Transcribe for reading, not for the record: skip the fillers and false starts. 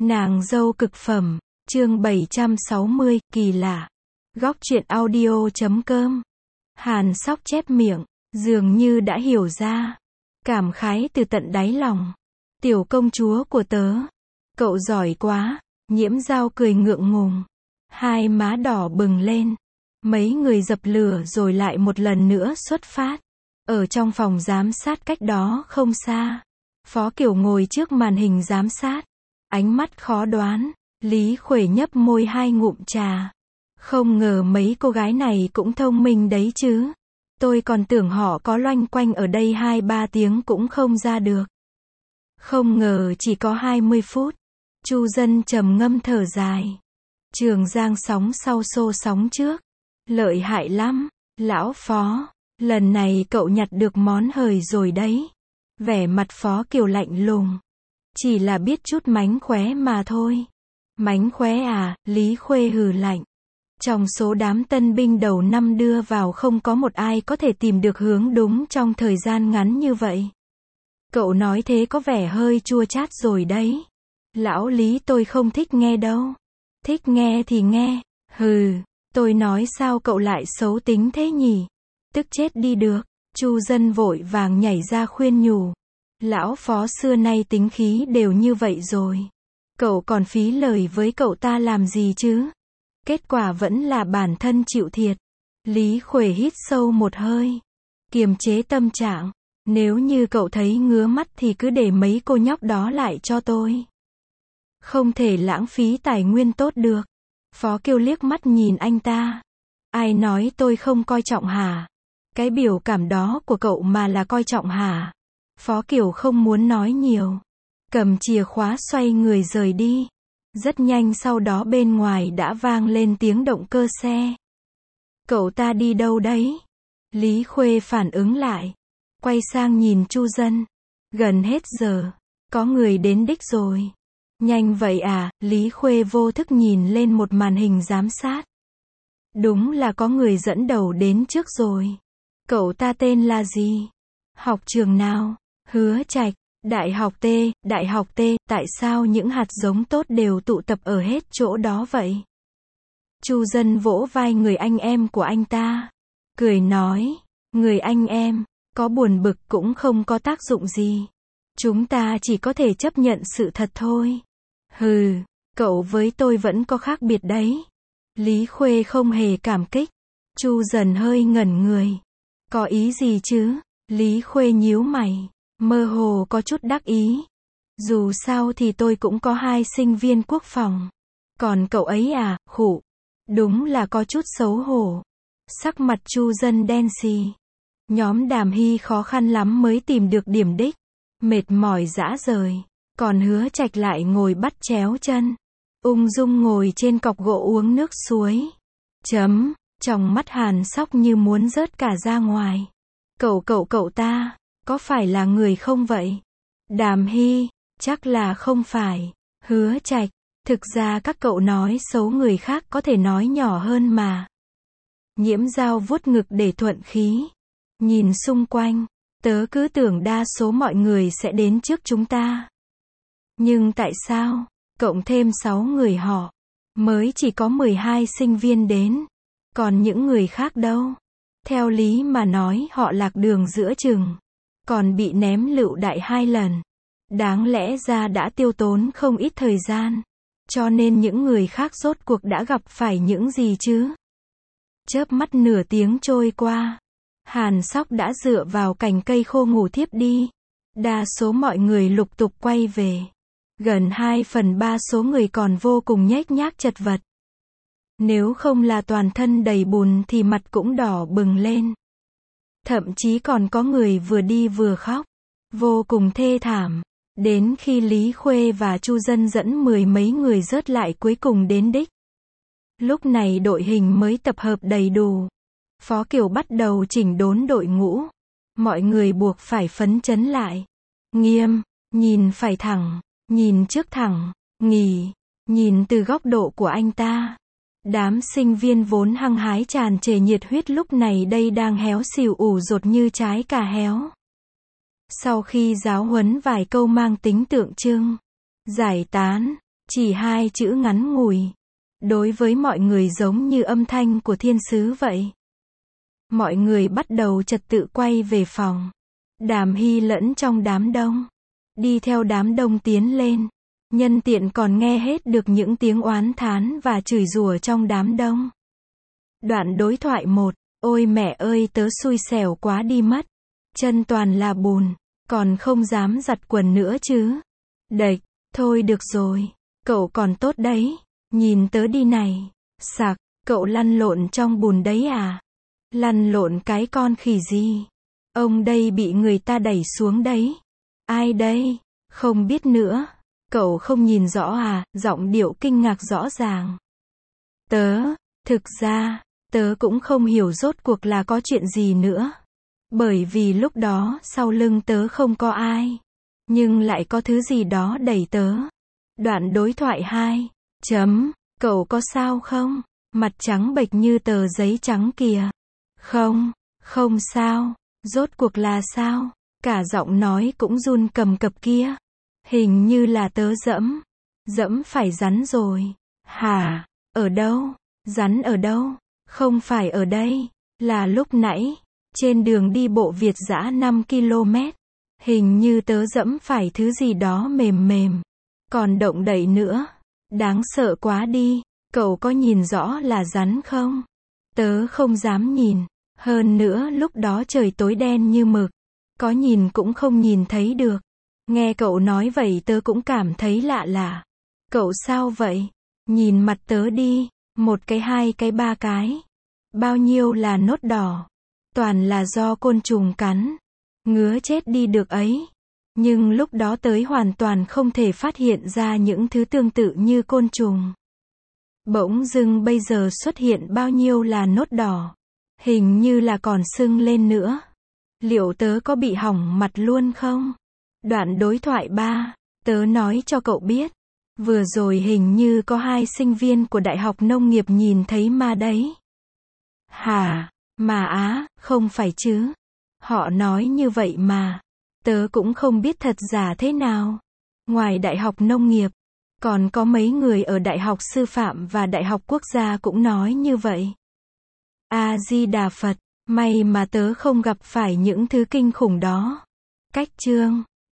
Nàng dâu cực phẩm, chương 760, kỳ lạ. Góc truyện audio.com. Hàn Sóc chép miệng, dường như đã hiểu ra. Cảm khái từ tận đáy lòng. Tiểu công chúa của tớ. Cậu giỏi quá, Nhiễm Dao cười ngượng ngùng. Hai má đỏ bừng lên. Mấy người dập lửa rồi lại một lần nữa xuất phát. Ở trong phòng giám sát cách đó không xa. Phó Kiều ngồi trước màn hình giám sát. Ánh mắt khó đoán. Lý Khuể nhấp môi hai ngụm trà. Không ngờ mấy cô gái này cũng thông minh đấy chứ. Tôi còn tưởng họ có loanh quanh ở đây 2-3 tiếng cũng không ra được. Không ngờ chỉ có 20 phút. Chu Dân trầm ngâm thở dài. Trường Giang sóng sau xô sóng trước. Lợi hại lắm, lão Phó. Lần này cậu nhặt được món hời rồi đấy. Vẻ mặt Phó Kiều lạnh lùng. Chỉ là biết chút mánh khóe mà thôi. Mánh khóe à, Lý Khuê hừ lạnh. Trong số đám tân binh đầu năm đưa vào không có một ai có thể tìm được hướng đúng trong thời gian ngắn như vậy. Cậu nói thế có vẻ hơi chua chát rồi đấy. Lão Lý tôi không thích nghe đâu. Thích nghe thì nghe. Hừ, tôi nói sao cậu lại xấu tính thế nhỉ? Tức chết đi được. Chu Dân vội vàng nhảy ra khuyên nhủ. Lão Phó xưa nay tính khí đều như vậy rồi. Cậu còn phí lời với cậu ta làm gì chứ? Kết quả vẫn là bản thân chịu thiệt. Lý Khuể hít sâu một hơi. Kiềm chế tâm trạng. Nếu như cậu thấy ngứa mắt thì cứ để mấy cô nhóc đó lại cho tôi. Không thể lãng phí tài nguyên tốt được. Phó Kiều liếc mắt nhìn anh ta. Ai nói tôi không coi trọng hả? Cái biểu cảm đó của cậu mà là coi trọng hả? Phó Kiều không muốn nói nhiều. Cầm chìa khóa xoay người rời đi. Rất nhanh sau đó bên ngoài đã vang lên tiếng động cơ xe. Cậu ta đi đâu đấy? Lý Khuê phản ứng lại. Quay sang nhìn Chu Dân. Gần hết giờ. Có người đến đích rồi. Nhanh vậy à? Lý Khuê vô thức nhìn lên một màn hình giám sát. Đúng là có người dẫn đầu đến trước rồi. Cậu ta tên là gì? Học trường nào? Hứa Trạch. Đại học T, Đại học T, tại sao những hạt giống tốt đều tụ tập ở hết chỗ đó vậy? Chu Dân vỗ vai người anh em của anh ta. Cười nói, người anh em, có buồn bực cũng không có tác dụng gì. Chúng ta chỉ có thể chấp nhận sự thật thôi. Hừ, cậu với tôi vẫn có khác biệt đấy. Lý Khuê không hề cảm kích. Chu Dần hơi ngẩn người. Có ý gì chứ? Lý Khuê nhíu mày. Mơ hồ có chút đắc ý. Dù sao thì tôi cũng có 2 sinh viên quốc phòng. Còn cậu ấy à, khụ. Đúng là có chút xấu hổ. Sắc mặt Chu Dân đen xì. Nhóm Đàm Hy khó khăn lắm mới tìm được điểm đích. Mệt mỏi rã rời. Còn Hứa Trạch lại ngồi bắt chéo chân. Ung dung ngồi trên cọc gỗ uống nước suối. Trong mắt Hàn Sóc như muốn rớt cả ra ngoài. Cậu ta. Có phải là người không vậy? Đàm Hy, chắc là không phải. Hứa Trạch, thực ra các cậu nói xấu người khác có thể nói nhỏ hơn mà. Nhiễm Dao vuốt ngực để thuận khí. Nhìn xung quanh, tớ cứ tưởng đa số mọi người sẽ đến trước chúng ta. Nhưng tại sao, cộng thêm 6 người họ, mới chỉ có 12 sinh viên đến. Còn những người khác đâu? Theo lý mà nói họ lạc đường giữa chừng. Còn bị ném lựu đạn 2 lần. Đáng lẽ ra đã tiêu tốn không ít thời gian. Cho nên những người khác rốt cuộc đã gặp phải những gì chứ? Chớp mắt nửa tiếng trôi qua. Hàn Sóc đã dựa vào cành cây khô ngủ thiếp đi. Đa số mọi người lục tục quay về. Gần 2/3 số người còn vô cùng nhếch nhác chật vật. Nếu không là toàn thân đầy bùn thì mặt cũng đỏ bừng lên. Thậm chí còn có người vừa đi vừa khóc. Vô cùng thê thảm. Đến khi Lý Khuê và Chu Dân dẫn 10 mấy người rớt lại cuối cùng đến đích. Lúc này đội hình mới tập hợp đầy đủ. Phó Kiều bắt đầu chỉnh đốn đội ngũ. Mọi người buộc phải phấn chấn lại. Nghiêm, nhìn phải thẳng, nhìn trước thẳng, nghỉ, nhìn từ góc độ của anh ta. Đám sinh viên vốn hăng hái tràn trề nhiệt huyết lúc này đây đang héo xìu ủ rột như trái cà héo. Sau khi giáo huấn vài câu mang tính tượng trưng, giải tán, Chỉ hai chữ ngắn ngủi. Đối với mọi người giống như âm thanh của thiên sứ vậy. Mọi người bắt đầu trật tự quay về phòng. Đàm Hy lẫn trong đám đông. Đi theo đám đông tiến lên. Nhân tiện còn nghe hết được những tiếng oán thán và chửi rủa trong đám đông. Đoạn đối thoại 1. Ôi mẹ ơi tớ xui xẻo quá đi mất. Chân toàn là bùn. Còn không dám giặt quần nữa chứ. Đệch, thôi được rồi. Cậu còn tốt đấy. Nhìn tớ đi này. Sặc, cậu lăn lộn trong bùn đấy à? Lăn lộn cái con khỉ gì? Ông đây bị người ta đẩy xuống đấy. Ai đây? Không biết nữa. Cậu không nhìn rõ à? Giọng điệu kinh ngạc rõ ràng. Thực ra, tớ cũng không hiểu rốt cuộc là có chuyện gì nữa. Bởi vì lúc đó sau lưng tớ không có ai. Nhưng lại có thứ gì đó đẩy tớ. Đoạn đối thoại 2. Cậu có sao không? Mặt trắng bệch như tờ giấy trắng kìa. Không sao. Rốt cuộc là sao? Cả giọng nói cũng run cầm cập kia. Hình như là tớ dẫm phải rắn rồi. Hả? Ở đâu? Rắn ở đâu? Không phải ở đây. Là lúc nãy. Trên đường đi bộ Việt dã 5 km. Hình như tớ dẫm phải thứ gì đó mềm mềm. Còn động đậy nữa. Đáng sợ quá đi. Cậu có nhìn rõ là rắn không? Tớ không dám nhìn. Hơn nữa lúc đó trời tối đen như mực. Có nhìn cũng không nhìn thấy được. Nghe cậu nói vậy tớ cũng cảm thấy lạ lạ. Cậu sao vậy? Nhìn mặt tớ đi. 1 cái 2 cái 3 cái. Bao nhiêu là nốt đỏ. Toàn là do côn trùng cắn. Ngứa chết đi được ấy. Nhưng lúc đó tới hoàn toàn không thể phát hiện ra những thứ tương tự như côn trùng. Bỗng dưng bây giờ xuất hiện bao nhiêu là nốt đỏ. Hình như là còn sưng lên nữa. Liệu tớ có bị hỏng mặt luôn không? Đoạn đối thoại 3. Tớ nói cho cậu biết. Vừa rồi hình như có 2 sinh viên của Đại học Nông nghiệp nhìn thấy ma đấy. Hả? Mà á, không phải chứ. Họ nói như vậy mà. Tớ cũng không biết thật giả thế nào. Ngoài Đại học Nông nghiệp, còn có mấy người ở Đại học Sư phạm và Đại học Quốc gia cũng nói như vậy. A-di-đà Phật, may mà tớ không gặp phải những thứ kinh khủng đó. Cách chương